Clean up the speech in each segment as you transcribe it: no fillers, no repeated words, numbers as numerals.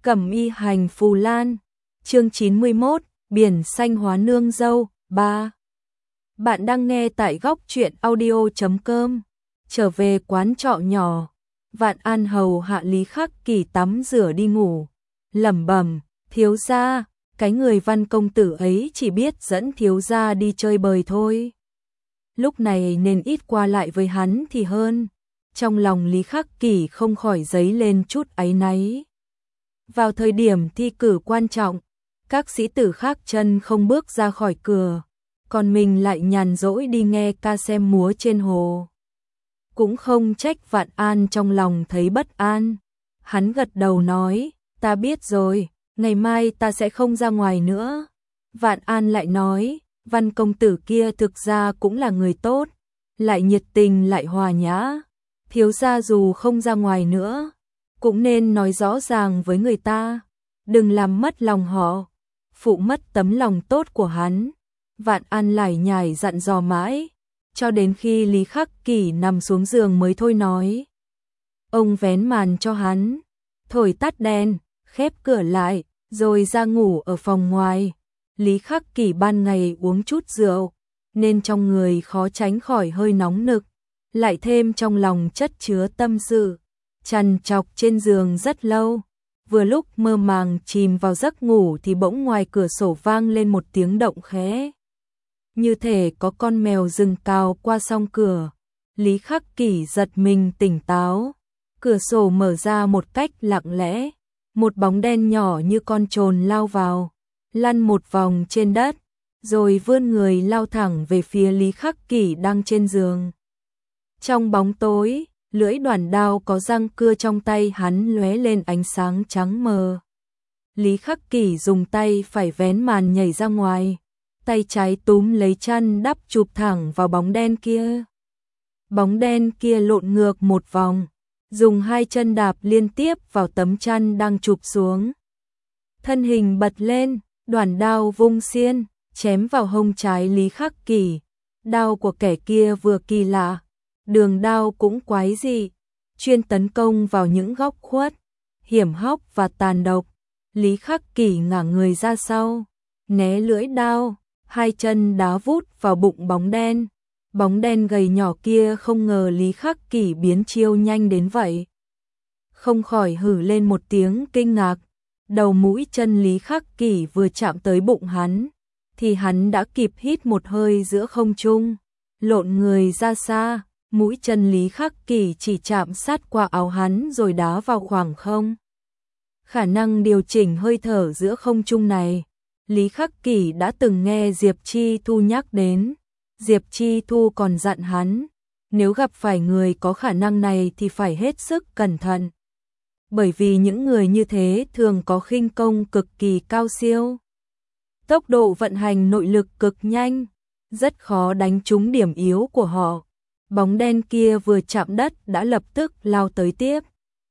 Cẩm y hành phù lan, chương 91, biển xanh hóa nương dâu, 3. Bạn đang nghe tại góc truyện audio.com. Trở về quán trọ nhỏ, Vạn An hầu hạ Lý Khắc Kỳ tắm rửa đi ngủ, lẩm bẩm, thiếu gia, cái người Văn công tử ấy chỉ biết dẫn thiếu gia đi chơi bời thôi. Lúc này nên ít qua lại với hắn thì hơn. Trong lòng Lý Khắc Kỳ không khỏi dấy lên chút áy náy. Vào thời điểm thi cử quan trọng, các sĩ tử khác chân không bước ra khỏi cửa, còn mình lại nhàn rỗi đi nghe ca xem múa trên hồ. Cũng không trách Vạn An trong lòng thấy bất an. Hắn gật đầu nói, ta biết rồi, ngày mai ta sẽ không ra ngoài nữa. Vạn An lại nói, Văn công tử kia thực ra cũng là người tốt, lại nhiệt tình lại hòa nhã. Thiếu gia dù không ra ngoài nữa, cũng nên nói rõ ràng với người ta, đừng làm mất lòng họ, phụ mất tấm lòng tốt của hắn. Vạn An lải nhải dặn dò mãi, cho đến khi Lý Khắc Kỳ nằm xuống giường mới thôi nói. Ông vén màn cho hắn, thổi tắt đèn, khép cửa lại, rồi ra ngủ ở phòng ngoài. Lý Khắc Kỳ ban ngày uống chút rượu, nên trong người khó tránh khỏi hơi nóng nực, lại thêm trong lòng chất chứa tâm sự, trằn trọc trên giường rất lâu. Vừa lúc mơ màng chìm vào giấc ngủ thì bỗng ngoài cửa sổ vang lên một tiếng động khẽ, như thể có con mèo rừng cào qua song cửa. Lý Khắc Kỳ giật mình tỉnh táo, cửa sổ mở ra một cách lặng lẽ, một bóng đen nhỏ như con trồn lao vào, lăn một vòng trên đất, rồi vươn người lao thẳng về phía Lý Khắc Kỳ đang trên giường. Trong bóng tối, lưỡi đoản đao có răng cưa trong tay hắn lóe lên ánh sáng trắng mờ. Lý Khắc Kỳ dùng tay phải vén màn nhảy ra ngoài, tay trái túm lấy chăn đắp chụp thẳng vào bóng đen kia. Bóng đen kia lộn ngược một vòng, dùng hai chân đạp liên tiếp vào tấm chăn đang chụp xuống. Thân hình bật lên, đoản đao vung xiên, chém vào hông trái Lý Khắc Kỳ. Đao của kẻ kia vừa kỳ lạ, đường đao cũng quái dị, chuyên tấn công vào những góc khuất, hiểm hóc và tàn độc. Lý Khắc Kỳ ngả người ra sau, né lưỡi đao, hai chân đá vút vào bụng bóng đen. Bóng đen gầy nhỏ kia không ngờ Lý Khắc Kỳ biến chiêu nhanh đến vậy, không khỏi hử lên một tiếng kinh ngạc. Đầu mũi chân Lý Khắc Kỳ vừa chạm tới bụng hắn, thì hắn đã kịp hít một hơi giữa không trung, lộn người ra xa. Mũi chân Lý Khắc Kỳ chỉ chạm sát qua áo hắn rồi đá vào khoảng không. Khả năng điều chỉnh hơi thở giữa không trung này, Lý Khắc Kỳ đã từng nghe Diệp Chi Thu nhắc đến. Diệp Chi Thu còn dặn hắn, nếu gặp phải người có khả năng này thì phải hết sức cẩn thận. Bởi vì những người như thế thường có khinh công cực kỳ cao siêu, tốc độ vận hành nội lực cực nhanh, rất khó đánh trúng điểm yếu của họ. Bóng đen kia vừa chạm đất đã lập tức lao tới tiếp.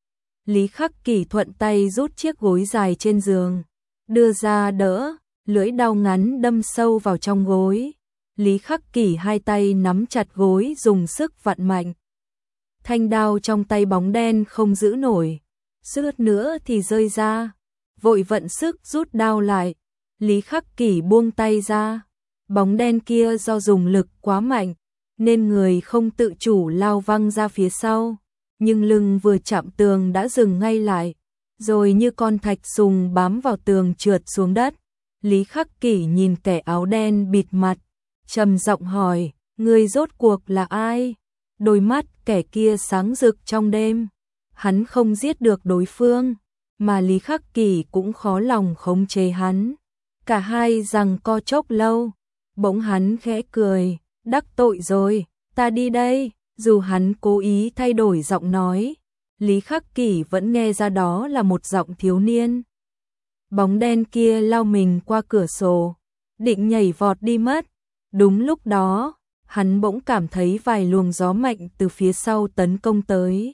Lý Khắc Kỳ thuận tay rút chiếc gối dài trên giường, đưa ra đỡ, lưỡi đao ngắn đâm sâu vào trong gối. Lý Khắc Kỳ hai tay nắm chặt gối dùng sức vặn mạnh. Thanh đao trong tay bóng đen không giữ nổi, suýt nữa thì rơi ra, vội vận sức rút đao lại. Lý Khắc Kỳ buông tay ra, bóng đen kia do dùng lực quá mạnh, nên người không tự chủ lao văng ra phía sau, nhưng lưng vừa chạm tường đã dừng ngay lại, rồi như con thạch sùng bám vào tường trượt xuống đất. Lý Khắc Kỳ nhìn kẻ áo đen bịt mặt, trầm giọng hỏi, ngươi rốt cuộc là ai? Đôi mắt kẻ kia sáng rực trong đêm, hắn không giết được đối phương, mà Lý Khắc Kỳ cũng khó lòng khống chế hắn. Cả hai giằng co chốc lâu, bỗng hắn khẽ cười, đắc tội rồi, ta đi đây. Dù hắn cố ý thay đổi giọng nói, Lý Khắc Kỳ vẫn nghe ra đó là một giọng thiếu niên. Bóng đen kia lao mình qua cửa sổ, định nhảy vọt đi mất. Đúng lúc đó, hắn bỗng cảm thấy vài luồng gió mạnh từ phía sau tấn công tới.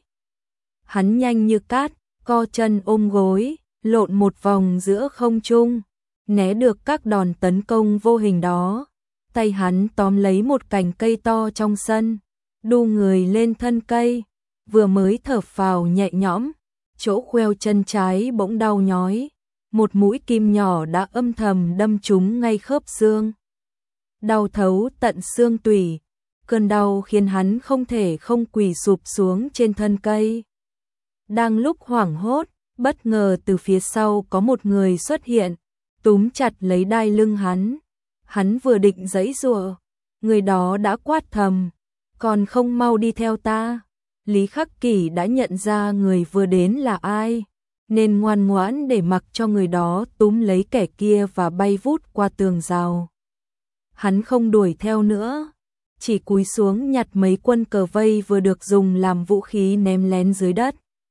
Hắn nhanh như cát, co chân ôm gối, lộn một vòng giữa không trung, né được các đòn tấn công vô hình đó. Tay hắn tóm lấy một cành cây to trong sân, đu người lên thân cây, vừa mới thở phào nhẹ nhõm, chỗ khoeo chân trái bỗng đau nhói, một mũi kim nhỏ đã âm thầm đâm trúng ngay khớp xương. Đau thấu tận xương tủy, cơn đau khiến hắn không thể không quỳ sụp xuống trên thân cây. Đang lúc hoảng hốt, bất ngờ từ phía sau có một người xuất hiện, túm chặt lấy đai lưng hắn. Hắn vừa định giãy giụa, người đó đã quát thầm, còn không mau đi theo ta. Lý Khắc Kỷ đã nhận ra người vừa đến là ai, nên ngoan ngoãn để mặc cho người đó túm lấy kẻ kia và bay vút qua tường rào. Hắn không đuổi theo nữa, chỉ cúi xuống nhặt mấy quân cờ vây vừa được dùng làm vũ khí ném lén dưới đất.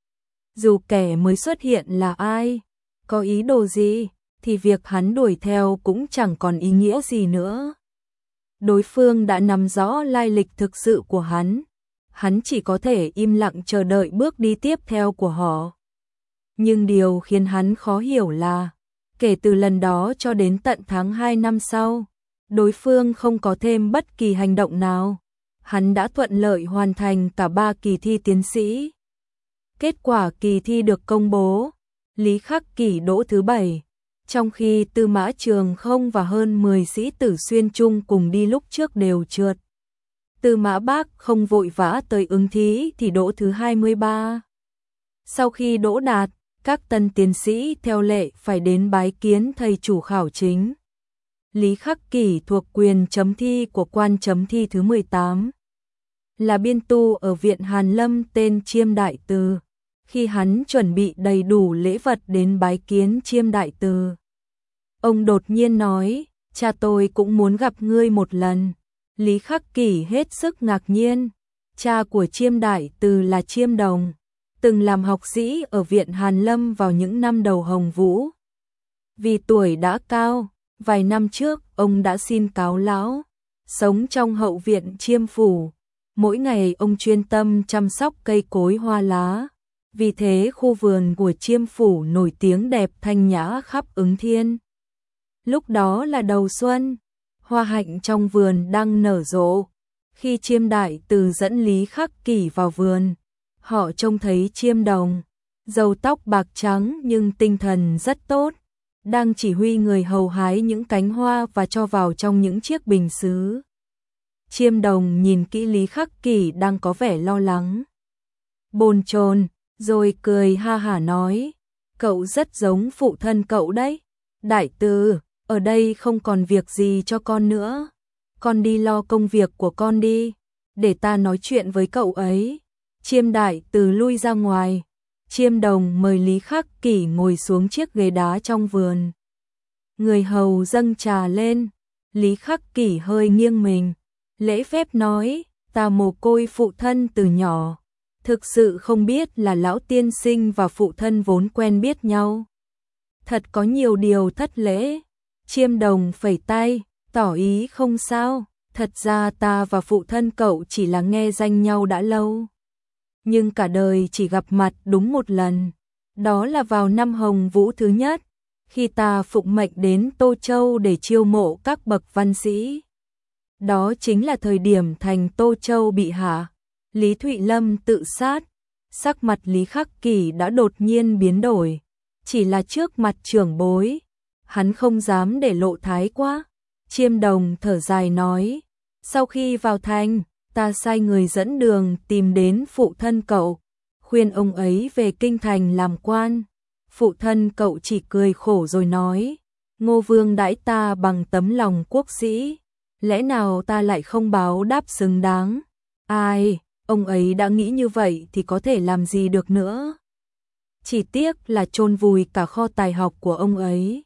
Dù kẻ mới xuất hiện là ai, có ý đồ gì, thì việc hắn đuổi theo cũng chẳng còn ý nghĩa gì nữa. Đối phương đã nắm rõ lai lịch thực sự của hắn chỉ có thể im lặng chờ đợi bước đi tiếp theo của họ. Nhưng điều khiến hắn khó hiểu là, kể từ lần đó cho đến tận tháng 2 năm sau, đối phương không có thêm bất kỳ hành động nào. Hắn đã thuận lợi hoàn thành cả 3 kỳ thi tiến sĩ. Kết quả kỳ thi được công bố, Lý Khắc Kỷ đỗ thứ 7, trong khi Tư Mã Trường Không và hơn 10 sĩ tử xuyên trung cùng đi lúc trước đều trượt. Tư Mã Bác không vội vã tới ứng thí thì đỗ thứ 23. Sau khi đỗ đạt, các tân tiến sĩ theo lệ phải đến bái kiến thầy chủ khảo chính. Lý Khắc Kỷ thuộc quyền chấm thi của quan chấm thi thứ 18. Là biên tu ở Viện Hàn Lâm tên Chiêm Đại Từ. Khi hắn chuẩn bị đầy đủ lễ vật đến bái kiến Chiêm Đại Từ, ông đột nhiên nói, cha tôi cũng muốn gặp ngươi một lần. Lý Khắc Kỷ hết sức ngạc nhiên. Cha của Chiêm Đại Từ là Chiêm Đồng, từng làm học sĩ ở Viện Hàn Lâm vào những năm đầu Hồng Vũ. Vì tuổi đã cao, vài năm trước ông đã xin cáo lão, sống trong hậu viện Chiêm phủ. Mỗi ngày ông chuyên tâm chăm sóc cây cối hoa lá. Vì thế khu vườn của Chiêm phủ nổi tiếng đẹp thanh nhã khắp Ứng Thiên. Lúc đó là đầu xuân, hoa hạnh trong vườn đang nở rộ. Khi Chiêm Đại Từ dẫn Lý Khắc Kỷ vào vườn, họ trông thấy Chiêm Đồng, râu tóc bạc trắng nhưng tinh thần rất tốt, đang chỉ huy người hầu hái những cánh hoa và cho vào trong những chiếc bình sứ. Chiêm Đồng nhìn kỹ Lý Khắc Kỷ đang có vẻ lo lắng, bồn chồn, rồi cười ha hả nói, cậu rất giống phụ thân cậu đấy. Đại Từ, ở đây không còn việc gì cho con nữa, con đi lo công việc của con đi, để ta nói chuyện với cậu ấy. Chiêm Đại Từ lui ra ngoài, Chiêm Đồng mời Lý Khắc Kỷ ngồi xuống chiếc ghế đá trong vườn. Người hầu dâng trà lên, Lý Khắc Kỷ hơi nghiêng mình, lễ phép nói, ta mồ côi phụ thân từ nhỏ, thực sự không biết là lão tiên sinh và phụ thân vốn quen biết nhau. Thật có nhiều điều thất lễ. Chiêm Đồng phẩy tay, tỏ ý không sao, thật ra ta và phụ thân cậu chỉ là nghe danh nhau đã lâu. Nhưng cả đời chỉ gặp mặt đúng một lần, đó là vào năm Hồng Vũ thứ nhất, khi ta phụng mệnh đến Tô Châu để chiêu mộ các bậc văn sĩ. Đó chính là thời điểm thành Tô Châu bị hạ, Lý Thụy Lâm tự sát. Sắc mặt Lý Khắc Kỷ đã đột nhiên biến đổi, chỉ là trước mặt trưởng bối, hắn không dám để lộ thái quá. Chiêm Đồng thở dài nói, sau khi vào thành, ta sai người dẫn đường tìm đến phụ thân cậu, khuyên ông ấy về kinh thành làm quan. Phụ thân cậu chỉ cười khổ rồi nói, Ngô Vương đãi ta bằng tấm lòng quốc sĩ, lẽ nào ta lại không báo đáp xứng đáng. Ai, ông ấy đã nghĩ như vậy thì có thể làm gì được nữa. Chỉ tiếc là chôn vùi cả kho tài học của ông ấy.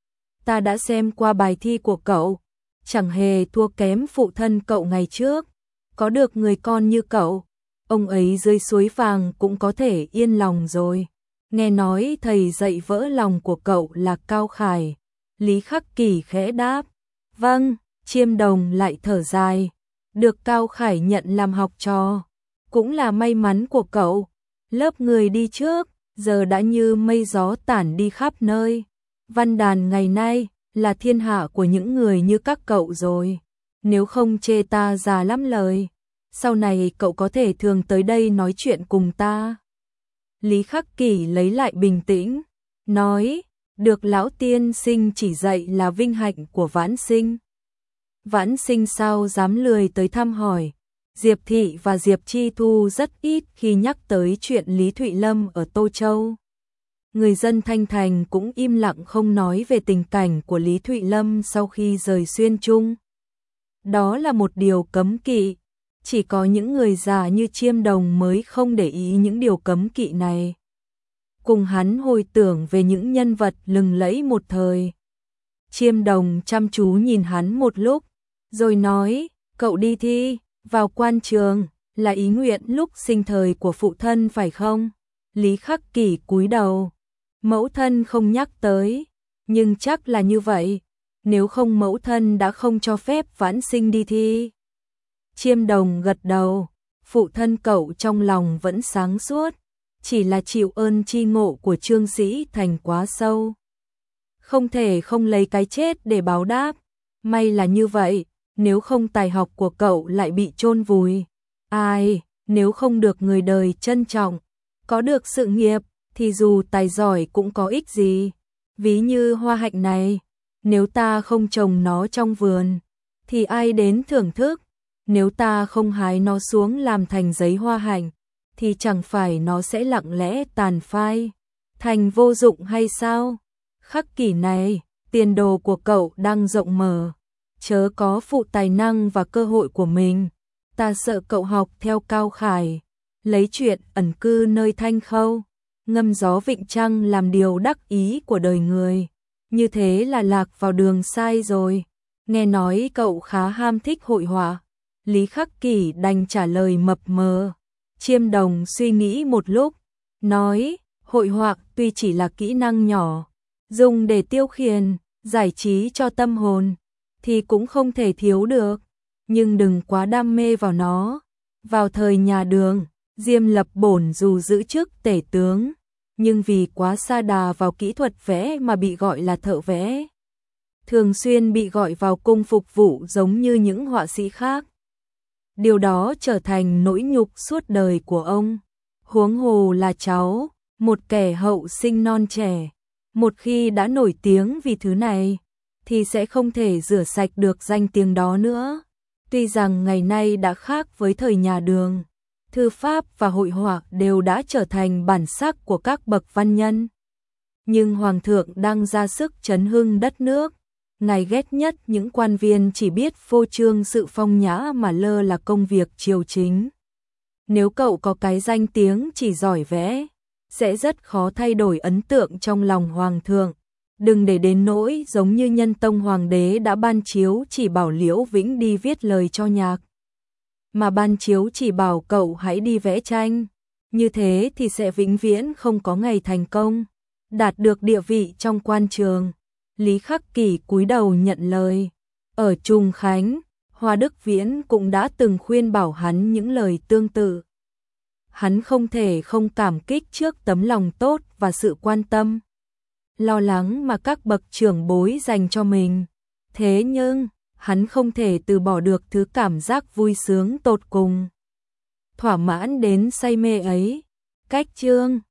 Ta đã xem qua bài thi của cậu, chẳng hề thua kém phụ thân cậu ngày trước. Có được người con như cậu, ông ấy dưới suối vàng cũng có thể yên lòng rồi. Nghe nói thầy dạy vỡ lòng của cậu là Cao Khải. Lý Khắc Kỷ khẽ đáp, vâng. Chiêm Đồng lại thở dài, được Cao Khải nhận làm học trò, cũng là may mắn của cậu. Lớp người đi trước, giờ đã như mây gió tản đi khắp nơi. Văn đàn ngày nay là thiên hạ của những người như các cậu rồi. Nếu không chê ta già lắm lời, sau này cậu có thể thường tới đây nói chuyện cùng ta. Lý Khắc Kỷ lấy lại bình tĩnh, nói, được lão tiên sinh chỉ dạy là vinh hạnh của Vãn Sinh. Vãn Sinh sao dám lười tới thăm hỏi. Diệp Thị và Diệp Chi Thu rất ít khi nhắc tới chuyện Lý Thụy Lâm ở Tô Châu. Người dân Thanh Thành cũng im lặng không nói về tình cảnh của Lý Thụy Lâm sau khi rời Xuyên Trung. Đó là một điều cấm kỵ, chỉ có những người già như Chiêm Đồng mới không để ý những điều cấm kỵ này. Cùng hắn hồi tưởng về những nhân vật lừng lẫy một thời. Chiêm Đồng chăm chú nhìn hắn một lúc, rồi nói, cậu đi thi, vào quan trường, là ý nguyện lúc sinh thời của phụ thân phải không? Lý Khắc Kỷ cúi đầu, mẫu thân không nhắc tới, nhưng chắc là như vậy, nếu không mẫu thân đã không cho phép Vãn Sinh đi thi. Chiêm Đồng gật đầu, phụ thân cậu trong lòng vẫn sáng suốt, chỉ là chịu ơn chi ngộ của Trương Sĩ Thành quá sâu. Không thể không lấy cái chết để báo đáp, may là như vậy, nếu không tài học của cậu lại bị chôn vùi. Ai, nếu không được người đời trân trọng, có được sự nghiệp, thì dù tài giỏi cũng có ích gì. Ví như hoa hạnh này, nếu ta không trồng nó trong vườn, thì ai đến thưởng thức? Nếu ta không hái nó xuống làm thành giấy hoa hạnh, thì chẳng phải nó sẽ lặng lẽ tàn phai, thành vô dụng hay sao? Khắc Kỷ này, tiền đồ của cậu đang rộng mở, chớ có phụ tài năng và cơ hội của mình. Ta sợ cậu học theo Cao Khải, lấy chuyện ẩn cư nơi Thanh Khâu, ngâm gió vịnh trăng làm điều đắc ý của đời người. Như thế là lạc vào đường sai rồi. Nghe nói cậu khá ham thích hội họa. Lý Khắc Kỷ đành trả lời mập mờ. Chiêm Đồng suy nghĩ một lúc, nói, hội họa tuy chỉ là kỹ năng nhỏ, dùng để tiêu khiển, giải trí cho tâm hồn, thì cũng không thể thiếu được, nhưng đừng quá đam mê vào nó. Vào thời nhà Đường, Diêm Lập Bổn dù giữ chức tể tướng, nhưng vì quá sa đà vào kỹ thuật vẽ mà bị gọi là thợ vẽ. Thường xuyên bị gọi vào cung phục vụ giống như những họa sĩ khác. Điều đó trở thành nỗi nhục suốt đời của ông. Huống hồ là cháu, một kẻ hậu sinh non trẻ, một khi đã nổi tiếng vì thứ này, thì sẽ không thể rửa sạch được danh tiếng đó nữa. Tuy rằng ngày nay đã khác với thời nhà Đường, thư pháp và hội họa đều đã trở thành bản sắc của các bậc văn nhân. Nhưng Hoàng thượng đang ra sức chấn hưng đất nước. Ngài ghét nhất những quan viên chỉ biết phô trương sự phong nhã mà lơ là công việc triều chính. Nếu cậu có cái danh tiếng chỉ giỏi vẽ, sẽ rất khó thay đổi ấn tượng trong lòng Hoàng thượng. Đừng để đến nỗi giống như Nhân Tông Hoàng đế đã ban chiếu chỉ bảo Liễu Vĩnh đi viết lời cho nhạc, mà ban chiếu chỉ bảo cậu hãy đi vẽ tranh. Như thế thì sẽ vĩnh viễn không có ngày thành công, đạt được địa vị trong quan trường. Lý Khắc Kỷ cúi đầu nhận lời. Ở Trùng Khánh, Hoa Đức Viễn cũng đã từng khuyên bảo hắn những lời tương tự. Hắn không thể không cảm kích trước tấm lòng tốt và sự quan tâm, lo lắng mà các bậc trưởng bối dành cho mình. Thế nhưng, hắn không thể từ bỏ được thứ cảm giác vui sướng tột cùng, thỏa mãn đến say mê ấy. Cách chương